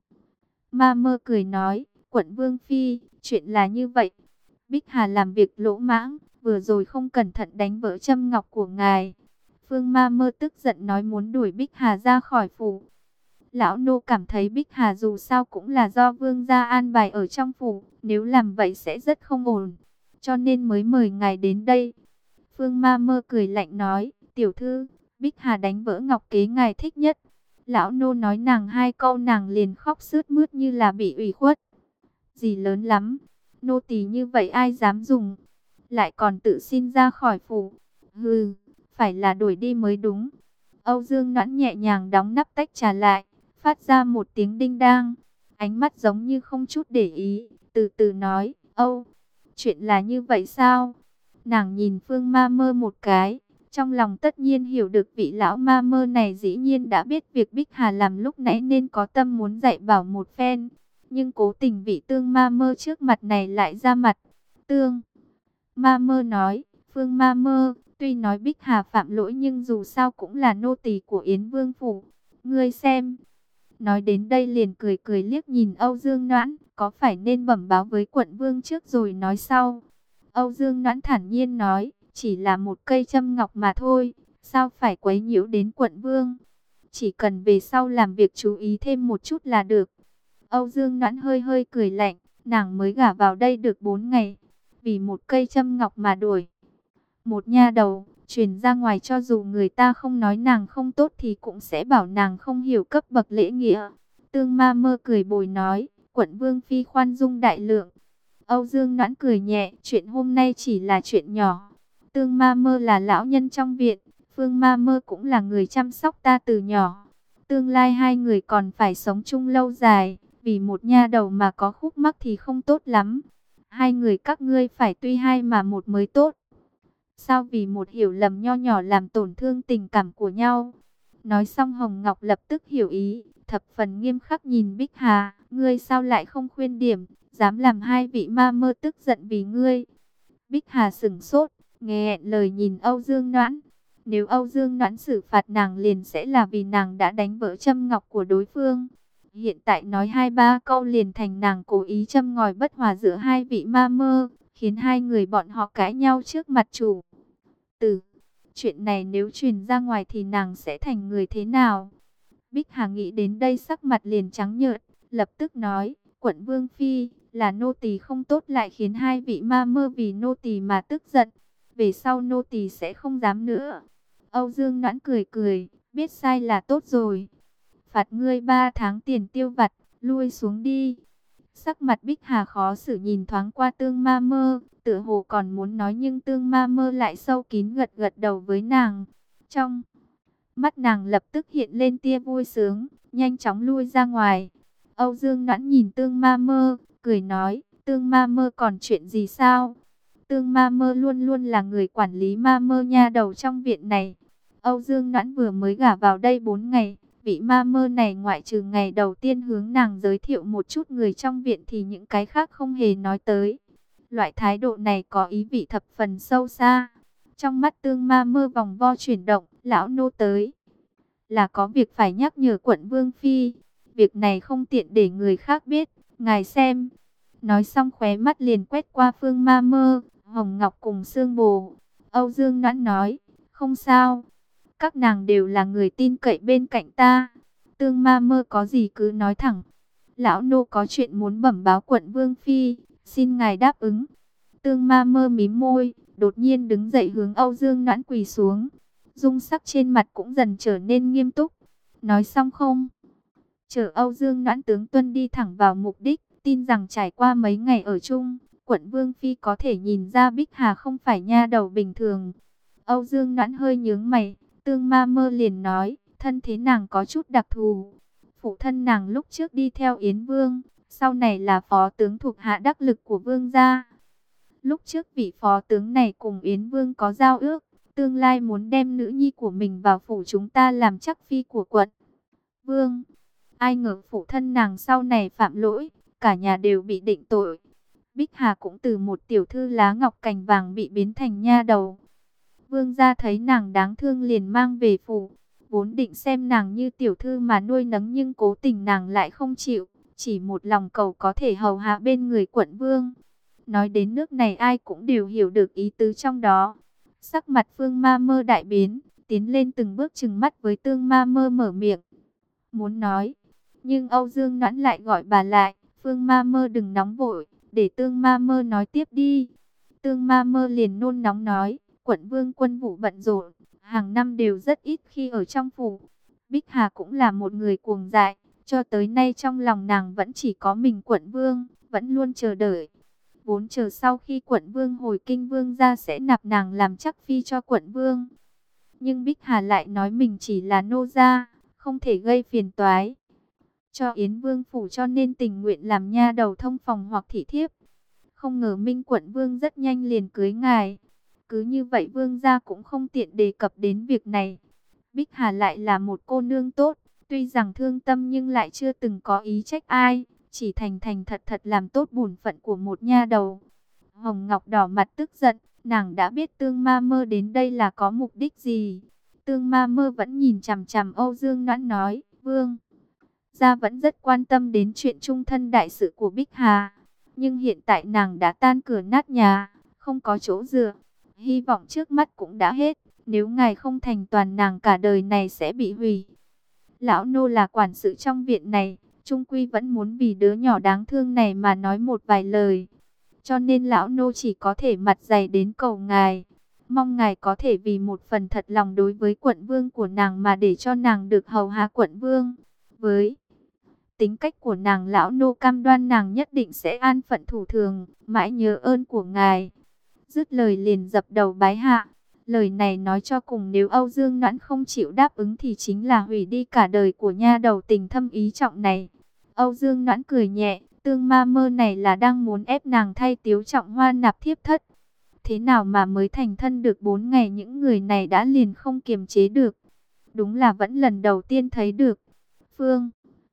Ma Mơ cười nói, quận Vương Phi, chuyện là như vậy. Bích Hà làm việc lỗ mãng, vừa rồi không cẩn thận đánh vỡ châm ngọc của ngài. Phương Ma Mơ tức giận nói muốn đuổi Bích Hà ra khỏi phủ. Lão nô cảm thấy Bích Hà dù sao cũng là do vương gia an bài ở trong phủ, nếu làm vậy sẽ rất không ổn, cho nên mới mời ngài đến đây. Phương Ma Mơ cười lạnh nói, tiểu thư, Bích Hà đánh vỡ ngọc kế ngài thích nhất. Lão nô nói nàng hai câu nàng liền khóc sướt mướt như là bị ủy khuất. Gì lớn lắm, nô tỳ như vậy ai dám dùng, lại còn tự xin ra khỏi phủ. Hừ, phải là đuổi đi mới đúng. Âu Dương Noãn nhẹ nhàng đóng nắp tách trà lại, phát ra một tiếng đinh đang, ánh mắt giống như không chút để ý, từ từ nói, Âu, chuyện là như vậy sao? Nàng nhìn Phương Ma Mơ một cái, trong lòng tất nhiên hiểu được vị lão ma mơ này dĩ nhiên đã biết việc Bích Hà làm lúc nãy nên có tâm muốn dạy bảo một phen. Nhưng cố tình vị Tương Ma Mơ trước mặt này lại ra mặt. Tương Ma Mơ nói, Phương Ma Mơ, tuy nói Bích Hà phạm lỗi nhưng dù sao cũng là nô tỳ của Yến Vương Phủ. Ngươi xem. Nói đến đây liền cười cười liếc nhìn Âu Dương Noãn, có phải nên bẩm báo với quận vương trước rồi nói sau. Âu Dương Noãn thản nhiên nói, chỉ là một cây châm ngọc mà thôi, sao phải quấy nhiễu đến quận vương. Chỉ cần về sau làm việc chú ý thêm một chút là được. Âu Dương Noãn hơi hơi cười lạnh, nàng mới gả vào đây được bốn ngày, vì một cây châm ngọc mà đuổi một nha đầu, truyền ra ngoài cho dù người ta không nói nàng không tốt thì cũng sẽ bảo nàng không hiểu cấp bậc lễ nghĩa. Tương Ma Mơ cười bồi nói, quận vương phi khoan dung đại lượng. Âu Dương Noãn cười nhẹ, chuyện hôm nay chỉ là chuyện nhỏ. Tương Ma Mơ là lão nhân trong viện, Phương Ma Mơ cũng là người chăm sóc ta từ nhỏ. Tương lai hai người còn phải sống chung lâu dài, vì một nha đầu mà có khúc mắc thì không tốt lắm. Hai người các ngươi phải tuy hai mà một mới tốt. Sao vì một hiểu lầm nho nhỏ làm tổn thương tình cảm của nhau? Nói xong Hồng Ngọc lập tức hiểu ý, thập phần nghiêm khắc nhìn Bích Hà, ngươi sao lại không khuyên điểm, dám làm hai vị ma mơ tức giận vì ngươi. Bích Hà sững sốt, nghẹn lời nhìn Âu Dương Noãn. Nếu Âu Dương Noãn xử phạt nàng liền sẽ là vì nàng đã đánh vỡ châm ngọc của đối phương. Hiện tại nói hai ba câu liền thành nàng cố ý châm ngòi bất hòa giữa hai vị ma mơ, khiến hai người bọn họ cãi nhau trước mặt chủ tử. Chuyện này nếu truyền ra ngoài thì nàng sẽ thành người thế nào? Bích Hà nghĩ đến đây sắc mặt liền trắng nhợt, lập tức nói, quận vương phi, là nô tỳ không tốt lại khiến hai vị ma mơ vì nô tỳ mà tức giận. Về sau nô tỳ sẽ không dám nữa. Âu Dương Noãn cười cười, biết sai là tốt rồi. Phạt ngươi ba tháng tiền tiêu vặt, lui xuống đi. Sắc mặt Bích Hà khó xử nhìn thoáng qua Tương Ma Mơ, tựa hồ còn muốn nói nhưng Tương Ma Mơ lại sâu kín gật gật đầu với nàng. Trong mắt nàng lập tức hiện lên tia vui sướng, nhanh chóng lui ra ngoài. Âu Dương Noãn nhìn Tương Ma Mơ, cười nói, Tương Ma Mơ còn chuyện gì sao? Tương Ma Mơ luôn luôn là người quản lý ma mơ nha đầu trong viện này. Âu Dương Noãn vừa mới gả vào đây bốn ngày. Vị ma mơ này ngoại trừ ngày đầu tiên hướng nàng giới thiệu một chút người trong viện thì những cái khác không hề nói tới. Loại thái độ này có ý vị thập phần sâu xa. Trong mắt Tương Ma Mơ vòng vo chuyển động, lão nô tới. Là có việc phải nhắc nhở quận vương phi. Việc này không tiện để người khác biết, ngài xem. Nói xong khóe mắt liền quét qua Phương Ma Mơ, Hồng Ngọc cùng Sương Bồ. Âu Dương Noãn nói, không sao. Các nàng đều là người tin cậy bên cạnh ta. Tương Ma Mơ có gì cứ nói thẳng. Lão nô có chuyện muốn bẩm báo quận vương phi, xin ngài đáp ứng. Tương Ma Mơ mím môi, đột nhiên đứng dậy hướng Âu Dương Noãn quỳ xuống. Dung sắc trên mặt cũng dần trở nên nghiêm túc. Nói xong không? Chờ Âu Dương Noãn tướng tuân đi thẳng vào mục đích, tin rằng trải qua mấy ngày ở chung, quận vương phi có thể nhìn ra Bích Hà không phải nha đầu bình thường. Âu Dương Noãn hơi nhướng mày. Tương Ma Mơ liền nói, thân thế nàng có chút đặc thù. Phụ thân nàng lúc trước đi theo Yến Vương, sau này là phó tướng thuộc hạ đắc lực của Vương gia. Lúc trước vị phó tướng này cùng Yến Vương có giao ước, tương lai muốn đem nữ nhi của mình vào phủ chúng ta làm chắc phi của quận Vương. Ai ngờ phụ thân nàng sau này phạm lỗi, cả nhà đều bị định tội. Bích Hà cũng từ một tiểu thư lá ngọc cành vàng bị biến thành nha đầu. Vương gia thấy nàng đáng thương liền mang về phủ, vốn định xem nàng như tiểu thư mà nuôi nấng nhưng cố tình nàng lại không chịu, chỉ một lòng cầu có thể hầu hạ bên người quận vương. Nói đến nước này ai cũng đều hiểu được ý tứ trong đó. Sắc mặt Phương Ma Mơ đại biến, tiến lên từng bước trừng mắt với Tương Ma Mơ mở miệng. Muốn nói, nhưng Âu Dương Noãn lại gọi bà lại, Phương Ma Mơ đừng nóng vội, để Tương Ma Mơ nói tiếp đi. Tương Ma Mơ liền nôn nóng nói. Quận vương quân vụ bận rộn, hàng năm đều rất ít khi ở trong phủ. Bích Hà cũng là một người cuồng dại, cho tới nay trong lòng nàng vẫn chỉ có mình quận vương, vẫn luôn chờ đợi. Vốn chờ sau khi quận vương hồi kinh vương ra sẽ nạp nàng làm chắc phi cho quận vương. Nhưng Bích Hà lại nói mình chỉ là nô gia, không thể gây phiền toái cho Yến Vương phủ cho nên tình nguyện làm nha đầu thông phòng hoặc thị thiếp. Không ngờ Minh quận vương rất nhanh liền cưới ngài. Cứ như vậy vương gia cũng không tiện đề cập đến việc này. Bích Hà lại là một cô nương tốt, tuy rằng thương tâm nhưng lại chưa từng có ý trách ai, chỉ thành thành thật thật làm tốt bổn phận của một nha đầu. Hồng Ngọc đỏ mặt tức giận, nàng đã biết Tương Ma Mơ đến đây là có mục đích gì. Tương Ma Mơ vẫn nhìn chằm chằm Âu Dương Noãn nói, vương gia vẫn rất quan tâm đến chuyện chung thân đại sự của Bích Hà, nhưng hiện tại nàng đã tan cửa nát nhà, không có chỗ dựa. Hy vọng trước mắt cũng đã hết, nếu ngài không thành toàn nàng cả đời này sẽ bị hủy. Lão nô là quản sự trong viện này, chung quy vẫn muốn vì đứa nhỏ đáng thương này mà nói một vài lời. Cho nên lão nô chỉ có thể mặt dày đến cầu ngài. Mong ngài có thể vì một phần thật lòng đối với quận vương của nàng mà để cho nàng được hầu hạ quận vương. Với tính cách của nàng, lão nô cam đoan nàng nhất định sẽ an phận thủ thường, mãi nhớ ơn của ngài. Dứt lời liền dập đầu bái hạ. Lời này nói cho cùng, nếu Âu Dương Noãn không chịu đáp ứng thì chính là hủy đi cả đời của nha đầu tình thâm ý trọng này. Âu Dương Noãn cười nhẹ, Tương ma mơ này là đang muốn ép nàng thay Tiếu Trọng Hoa nạp thiếp thất. Thế nào mà mới thành thân được bốn ngày những người này đã liền không kiềm chế được. Đúng là vẫn lần đầu tiên thấy được. Phương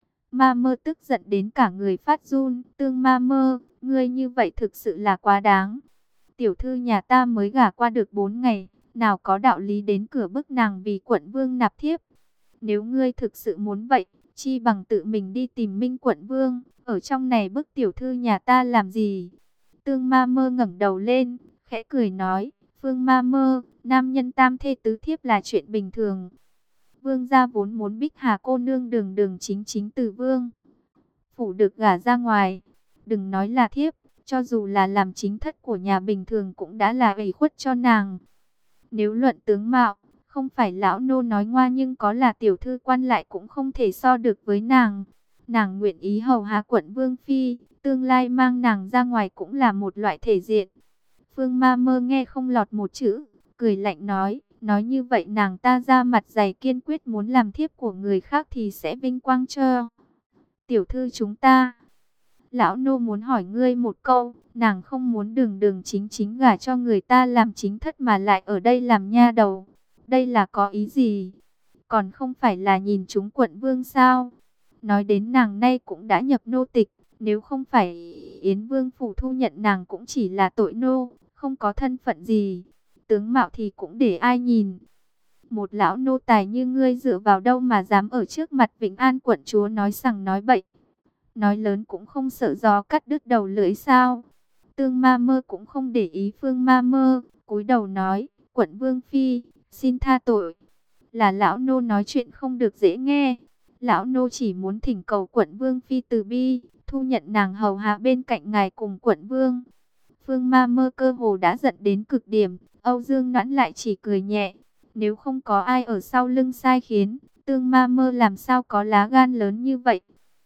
ma mơ tức giận đến cả người phát run. Tương ma mơ, ngươi như vậy thực sự là quá đáng. Tiểu thư nhà ta mới gả qua được bốn ngày, nào có đạo lý đến cửa bức nàng vì quận vương nạp thiếp. Nếu ngươi thực sự muốn vậy, chi bằng tự mình đi tìm Minh quận vương, ở trong này bức tiểu thư nhà ta làm gì? Tương ma mơ ngẩng đầu lên, khẽ cười nói, Phương ma mơ, nam nhân tam thê tứ thiếp là chuyện bình thường. Vương gia vốn muốn Bích Hà cô nương đường đường chính chính từ vương phủ được gả ra ngoài, đừng nói là thiếp, cho dù là làm chính thất của nhà bình thường cũng đã là ủy khuất cho nàng. Nếu luận tướng mạo, không phải lão nô nói ngoa, nhưng có là tiểu thư quan lại cũng không thể so được với nàng. Nàng nguyện ý hầu hạ quận vương phi, tương lai mang nàng ra ngoài cũng là một loại thể diện. Phương ma mơ nghe không lọt một chữ, cười lạnh nói, nói như vậy nàng ta ra mặt dày kiên quyết muốn làm thiếp của người khác thì sẽ vinh quang cho tiểu thư chúng ta. Lão nô muốn hỏi ngươi một câu, nàng không muốn đường đường chính chính gả cho người ta làm chính thất mà lại ở đây làm nha đầu. Đây là có ý gì? Còn không phải là nhìn chúng quận vương sao? Nói đến nàng nay cũng đã nhập nô tịch, nếu không phải Yến Vương phủ thu nhận nàng cũng chỉ là tội nô, không có thân phận gì. Tướng mạo thì cũng để ai nhìn. Một lão nô tài như ngươi dựa vào đâu mà dám ở trước mặt Vĩnh An quận chúa nói sằng nói bậy. Nói lớn cũng không sợ gió cắt đứt đầu lưỡi sao? Tương ma mơ cũng không để ý Phương ma mơ, cúi đầu nói, quận vương phi, xin tha tội. Là lão nô nói chuyện không được dễ nghe. Lão nô chỉ muốn thỉnh cầu quận vương phi từ bi, thu nhận nàng hầu hạ bên cạnh ngài cùng quận vương. Phương ma mơ cơ hồ đã giận đến cực điểm, Âu Dương Noãn lại chỉ cười nhẹ. Nếu không có ai ở sau lưng sai khiến, tương ma mơ làm sao có lá gan lớn như vậy?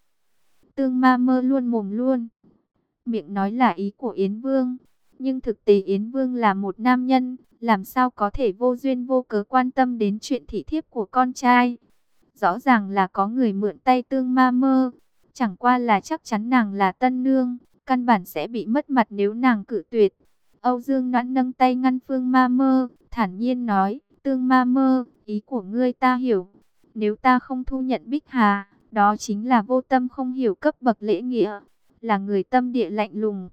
Tương ma mơ luôn mồm luôn miệng nói là ý của Yến Vương, nhưng thực tế Yến Vương là một nam nhân, làm sao có thể vô duyên vô cớ quan tâm đến chuyện thị thiếp của con trai. Rõ ràng là có người mượn tay tương ma mơ, chẳng qua là chắc chắn nàng là tân nương, căn bản sẽ bị mất mặt nếu nàng cự tuyệt. Âu Dương Noãn nâng tay ngăn Phương ma mơ, thản nhiên nói, tương ma mơ, ý của ngươi ta hiểu. Nếu ta không thu nhận Bích Hà, đó chính là vô tâm không hiểu cấp bậc lễ nghĩa, là người tâm địa lạnh lùng,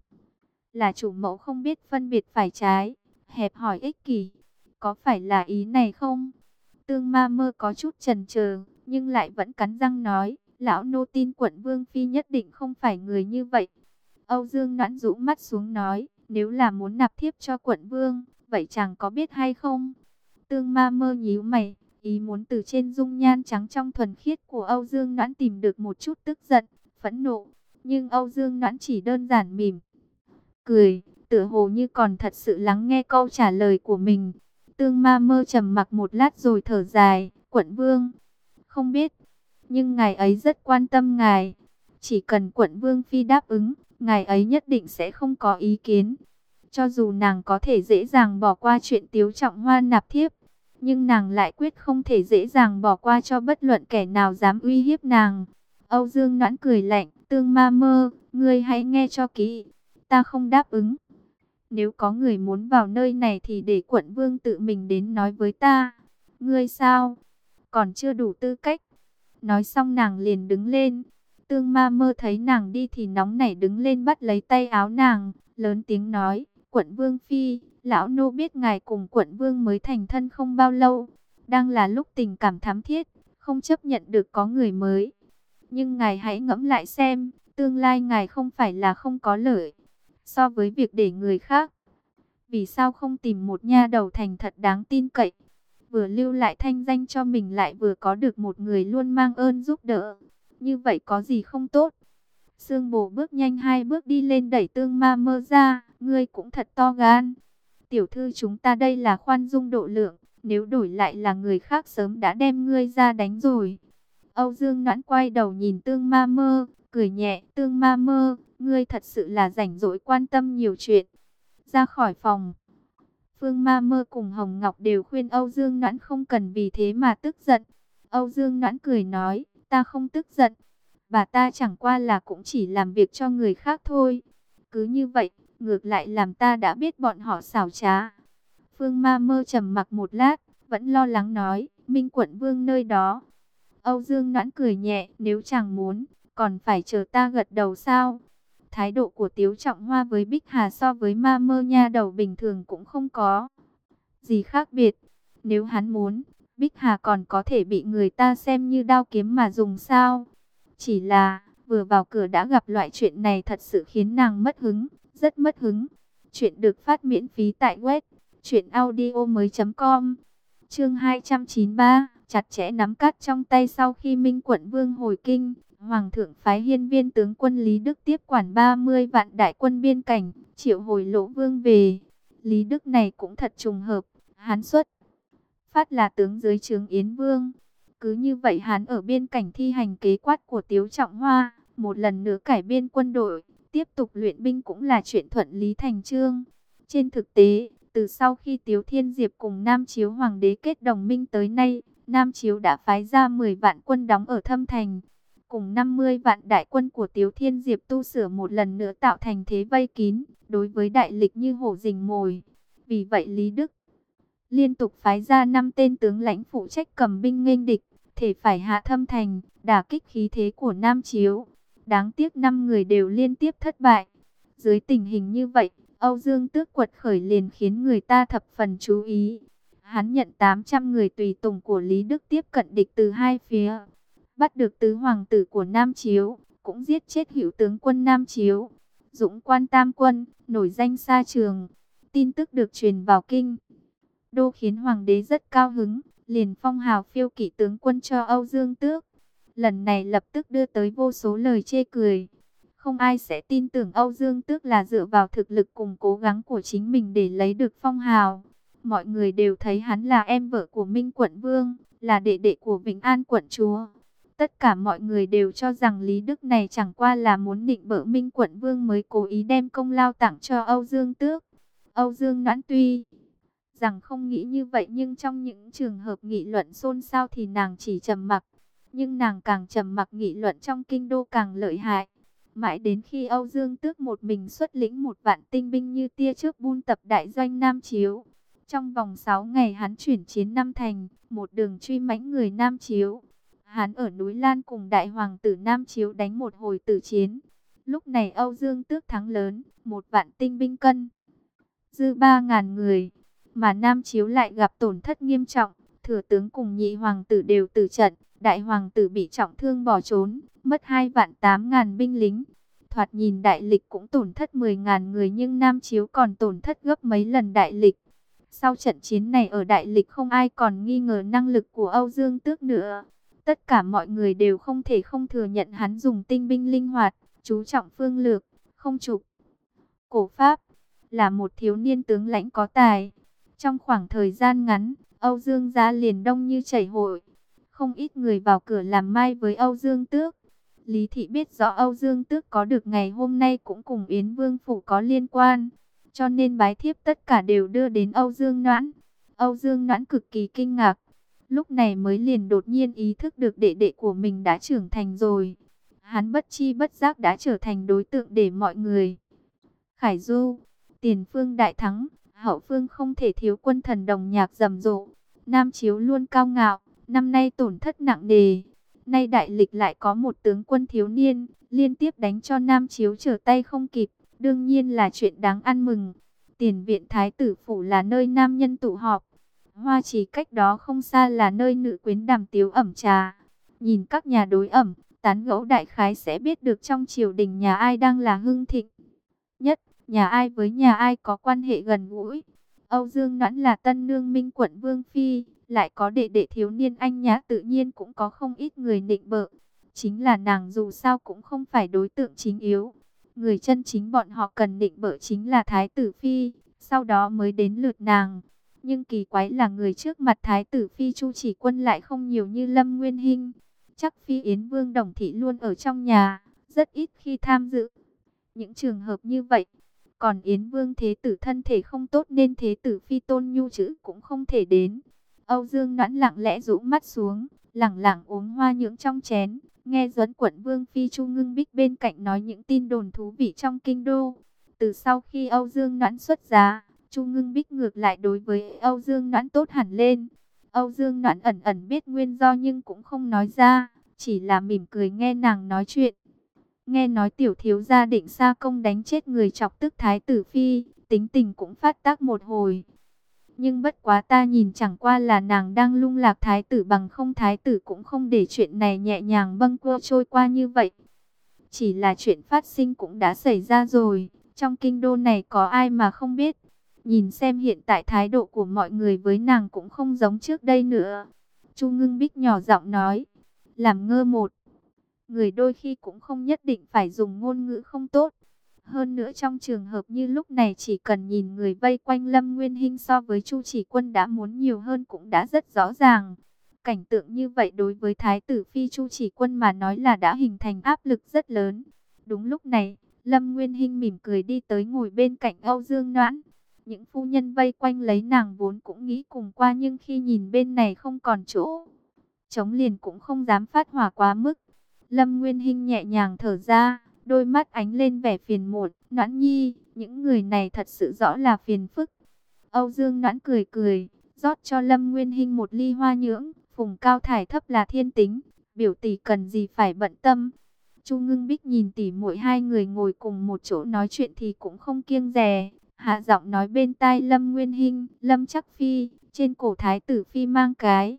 là chủ mẫu không biết phân biệt phải trái, hẹp hòi ích kỷ. Có phải là ý này không? Tương ma mơ có chút chần chờ, nhưng lại vẫn cắn răng nói, lão nô tin quận vương phi nhất định không phải người như vậy. Âu Dương Noãn rũ mắt xuống nói, nếu là muốn nạp thiếp cho quận vương, vậy chàng có biết hay không? Tương ma mơ nhíu mày, ý muốn từ trên dung nhan trắng trong thuần khiết của Âu Dương Noãn tìm được một chút tức giận, phẫn nộ. Nhưng Âu Dương Noãn chỉ đơn giản mỉm cười, tựa hồ như còn thật sự lắng nghe câu trả lời của mình. Tương ma mơ trầm mặc một lát rồi thở dài, quận vương, không biết, nhưng ngài ấy rất quan tâm ngài. Chỉ cần quận vương phi đáp ứng, ngài ấy nhất định sẽ không có ý kiến. Cho dù nàng có thể dễ dàng bỏ qua chuyện Tiếu Trọng Hoa nạp thiếp, nhưng nàng lại quyết không thể dễ dàng bỏ qua cho bất luận kẻ nào dám uy hiếp nàng. Âu Dương Noãn cười lạnh, tương ma mơ, ngươi hãy nghe cho kỹ, ta không đáp ứng. Nếu có người muốn vào nơi này thì để quận vương tự mình đến nói với ta. Ngươi sao? Còn chưa đủ tư cách. Nói xong nàng liền đứng lên. Tương ma mơ thấy nàng đi thì nóng nảy đứng lên bắt lấy tay áo nàng, lớn tiếng nói, quận vương phi, lão nô biết ngài cùng quận vương mới thành thân không bao lâu, đang là lúc tình cảm thắm thiết, không chấp nhận được có người mới. Nhưng ngài hãy ngẫm lại xem, tương lai ngài không phải là không có lợi. So với việc để người khác Vì sao không tìm một nha đầu thành thật đáng tin cậy, vừa lưu lại thanh danh cho mình lại vừa có được một người luôn mang ơn giúp đỡ. Như vậy có gì không tốt? Sương Bồ bước nhanh hai bước đi lên đẩy Tương Ma Mơ ra. Ngươi cũng thật to gan. Tiểu thư chúng ta đây là khoan dung độ lượng. Nếu đổi lại là người khác sớm đã đem ngươi ra đánh rồi. Âu Dương Noãn quay đầu nhìn Tương Ma Mơ, cười nhẹ. Tương Ma Mơ, ngươi thật sự là rảnh rỗi quan tâm nhiều chuyện. Ra khỏi phòng, Phương Ma Mơ cùng Hồng Ngọc đều khuyên Âu Dương Noãn không cần vì thế mà tức giận. Âu Dương Noãn cười nói, ta không tức giận. Bà ta chẳng qua là cũng chỉ làm việc cho người khác thôi. Cứ như vậy, ngược lại làm ta đã biết bọn họ xảo trá. Phương Ma Mơ trầm mặc một lát, vẫn lo lắng nói, Minh Quận Vương nơi đó. Âu Dương Noãn cười nhẹ, nếu chàng muốn, còn phải chờ ta gật đầu sao? Thái độ của Tiếu Trọng Hoa với Bích Hà so với Ma Mơ nha đầu bình thường cũng không có gì khác biệt. Nếu hắn muốn, Bích Hà còn có thể bị người ta xem như đao kiếm mà dùng sao? Chỉ là, vừa vào cửa đã gặp loại chuyện này thật sự khiến nàng mất hứng, rất mất hứng. Chuyện được phát miễn phí tại web truyện audio mới com. Chương hai trăm chín mươi ba, chặt chẽ nắm cát trong tay. Sau khi Minh Quận Vương hồi kinh, Hoàng thượng phái hiên viên tướng quân Lý Đức tiếp quản ba mươi vạn đại quân biên cảnh, triệu hồi Lỗ Vương về. Lý Đức này cũng thật trùng hợp, hắn xuất phát là tướng dưới trướng Yến Vương. Cứ như vậy hắn ở biên cảnh thi hành kế quát của Tiếu Trọng Hoa, một lần nữa cải biên quân đội, tiếp tục luyện binh cũng là chuyện thuận lý thành chương. Trên thực tế, từ sau khi Tiếu Thiên Diệp cùng Nam Chiếu Hoàng đế kết đồng minh tới nay, Nam Chiếu đã phái ra mười vạn quân đóng ở Thâm Thành, cùng năm mươi vạn đại quân của Tiếu Thiên Diệp tu sửa một lần nữa tạo thành thế vây kín, đối với đại lịch như hổ rình mồi. Vì vậy Lý Đức liên tục phái ra năm tên tướng lãnh phụ trách cầm binh nghênh địch, thể phải hạ Thâm Thành, đả kích khí thế của Nam Chiếu. Đáng tiếc năm người đều liên tiếp thất bại. Dưới tình hình như vậy, Âu Dương Tước quật khởi liền khiến người ta thập phần chú ý. Hắn nhận tám trăm người tùy tùng của Lý Đức tiếp cận địch từ hai phía, bắt được tứ hoàng tử của Nam Chiếu, cũng giết chết hữu tướng quân Nam Chiếu, Dũng Quan Tam Quân, nổi danh xa trường. Tin tức được truyền vào kinh đô khiến hoàng đế rất cao hứng, liền phong hào phiêu kỵ tướng quân cho Âu Dương Tước. Lần này lập tức đưa tới vô số lời chê cười. Không ai sẽ tin tưởng Âu Dương Tước là dựa vào thực lực cùng cố gắng của chính mình để lấy được phong hào. Mọi người đều thấy hắn là em vợ của Minh Quận Vương, là đệ đệ của Vĩnh An quận chúa. Tất cả mọi người đều cho rằng Lý Đức này chẳng qua là muốn nịnh bợ Minh Quận Vương mới cố ý đem công lao tặng cho Âu Dương Tước. Âu Dương Noãn tuy rằng không nghĩ như vậy, nhưng trong những trường hợp nghị luận xôn xao thì nàng chỉ trầm mặc. Nhưng nàng càng trầm mặc, nghị luận trong kinh đô càng lợi hại. Mãi đến khi Âu Dương Tước một mình xuất lĩnh một vạn tinh binh như tia chớp buôn tập đại doanh Nam Chiếu. Trong vòng sáu ngày hắn chuyển chiến năm thành, một đường truy mãnh người Nam Chiếu. Hắn ở núi Lan cùng đại hoàng tử Nam Chiếu đánh một hồi tử chiến. Lúc này Âu Dương Tước thắng lớn, một vạn tinh binh cân dư ba ngàn người, mà Nam Chiếu lại gặp tổn thất nghiêm trọng. Thừa tướng cùng nhị hoàng tử đều tử trận, đại hoàng tử bị trọng thương bỏ trốn, mất hai vạn tám ngàn binh lính. Thoạt nhìn đại lịch cũng tổn thất mười ngàn người, nhưng Nam Chiếu còn tổn thất gấp mấy lần đại lịch. Sau trận chiến này ở đại lịch không ai còn nghi ngờ năng lực của Âu Dương Tước nữa. Tất cả mọi người đều không thể không thừa nhận hắn dùng tinh binh linh hoạt, chú trọng phương lược, không trục cổ pháp, là một thiếu niên tướng lãnh có tài. Trong khoảng thời gian ngắn, Âu Dương gia liền đông như chảy hội, không ít người vào cửa làm mai với Âu Dương Tước. Lý Thị biết rõ Âu Dương Tước có được ngày hôm nay cũng cùng Yến Vương phủ có liên quan, cho nên bái thiếp tất cả đều đưa đến Âu Dương Noãn. Âu Dương Noãn cực kỳ kinh ngạc, lúc này mới liền đột nhiên ý thức được đệ đệ của mình đã trưởng thành rồi. Hắn bất chi bất giác đã trở thành đối tượng để mọi người khải du. Tiền phương đại thắng, hậu phương không thể thiếu quân thần đồng nhạc rầm rộ. Nam Chiếu luôn cao ngạo, năm nay tổn thất nặng nề. Nay đại lịch lại có một tướng quân thiếu niên, liên tiếp đánh cho Nam Chiếu trở tay không kịp, đương nhiên là chuyện đáng ăn mừng. Tiền viện thái tử phủ là nơi nam nhân tụ họp. Hoa Trì cách đó không xa là nơi nữ quyến đàm tiếu ẩm trà. Nhìn các nhà đối ẩm, tán gẫu đại khái sẽ biết được trong triều đình nhà ai đang là hưng thịnh nhất. nhà ai với nhà ai có quan hệ gần gũi. Âu Dương Noãn là tân nương Minh quận vương phi, lại có đệ đệ thiếu niên anh nhã, tự nhiên cũng có không ít người nịnh bợ. Chính là nàng dù sao cũng không phải đối tượng chính yếu. Người chân chính bọn họ cần nịnh bợ chính là Thái tử Phi, sau đó mới đến lượt nàng. Nhưng kỳ quái là người trước mặt Thái tử Phi Chu Chỉ Quân lại không nhiều như Lâm Nguyên Hinh. Chắc Phi Yến Vương Đồng Thị luôn ở trong nhà, rất ít khi tham dự những trường hợp như vậy. Còn Yến Vương Thế Tử thân thể không tốt nên Thế Tử Phi Tôn Nhu Chữ cũng không thể đến. Âu Dương Noãn lặng lẽ rũ mắt xuống, lẳng lặng uống hoa nhưỡng trong chén, nghe Duẫn quận Vương Phi Chu Ngưng Bích bên cạnh nói những tin đồn thú vị trong kinh đô. Từ sau khi Âu Dương Noãn xuất giá, Chu Ngưng Bích ngược lại đối với Âu Dương Noãn tốt hẳn lên. Âu Dương Noãn ẩn ẩn biết nguyên do nhưng cũng không nói ra, chỉ là mỉm cười nghe nàng nói chuyện. Nghe nói tiểu thiếu gia định sa công đánh chết người chọc tức Thái tử Phi, tính tình cũng phát tác một hồi. Nhưng bất quá ta nhìn chẳng qua là nàng đang lung lạc Thái tử, bằng không Thái tử cũng không để chuyện này nhẹ nhàng bâng quơ trôi qua như vậy. Chỉ là chuyện phát sinh cũng đã xảy ra rồi, trong kinh đô này có ai mà không biết. Nhìn xem hiện tại thái độ của mọi người với nàng cũng không giống trước đây nữa. Chu Ngưng Bích nhỏ giọng nói, làm ngơ một. Người đôi khi cũng không nhất định phải dùng ngôn ngữ không tốt. Hơn nữa trong trường hợp như lúc này chỉ cần nhìn người vây quanh Lâm Nguyên Hinh so với Chu Chỉ Quân đã muốn nhiều hơn cũng đã rất rõ ràng. Cảnh tượng như vậy đối với Thái tử Phi Chu Chỉ Quân mà nói là đã hình thành áp lực rất lớn. Đúng lúc này, Lâm Nguyên Hinh mỉm cười đi tới ngồi bên cạnh Âu Dương Noãn. Những phu nhân vây quanh lấy nàng vốn cũng nghĩ cùng qua, nhưng khi nhìn bên này không còn chỗ chống liền cũng không dám phát hỏa quá mức. Lâm Nguyên Hinh nhẹ nhàng thở ra, đôi mắt ánh lên vẻ phiền muộn. Noãn nhi, những người này thật sự rõ là phiền phức. Âu Dương Noãn cười cười, rót cho Lâm Nguyên Hinh một ly hoa nhưỡng. Phùng cao thải thấp là thiên tính, biểu tỷ cần gì phải bận tâm. Chu Ngưng Bích nhìn tỉ muội hai người ngồi cùng một chỗ nói chuyện thì cũng không kiêng dè, hạ giọng nói bên tai Lâm Nguyên Hinh, Lâm Chắc Phi, trên cổ Thái tử Phi mang cái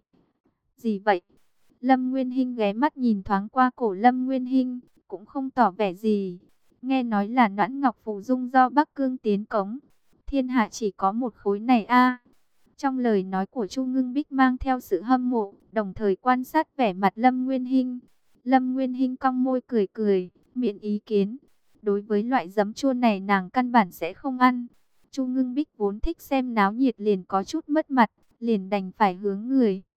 gì vậy? Lâm Nguyên Hinh ghé mắt nhìn thoáng qua cổ Lâm Nguyên Hinh, cũng không tỏ vẻ gì. Nghe nói là Noãn Ngọc Phù Dung do Bắc Cương tiến cống. Thiên hạ chỉ có một khối này a. Trong lời nói của Chu Ngưng Bích mang theo sự hâm mộ, đồng thời quan sát vẻ mặt Lâm Nguyên Hinh. Lâm Nguyên Hinh cong môi cười cười, miễn ý kiến. Đối với loại giấm chua này nàng căn bản sẽ không ăn. Chu Ngưng Bích vốn thích xem náo nhiệt liền có chút mất mặt, liền đành phải hướng người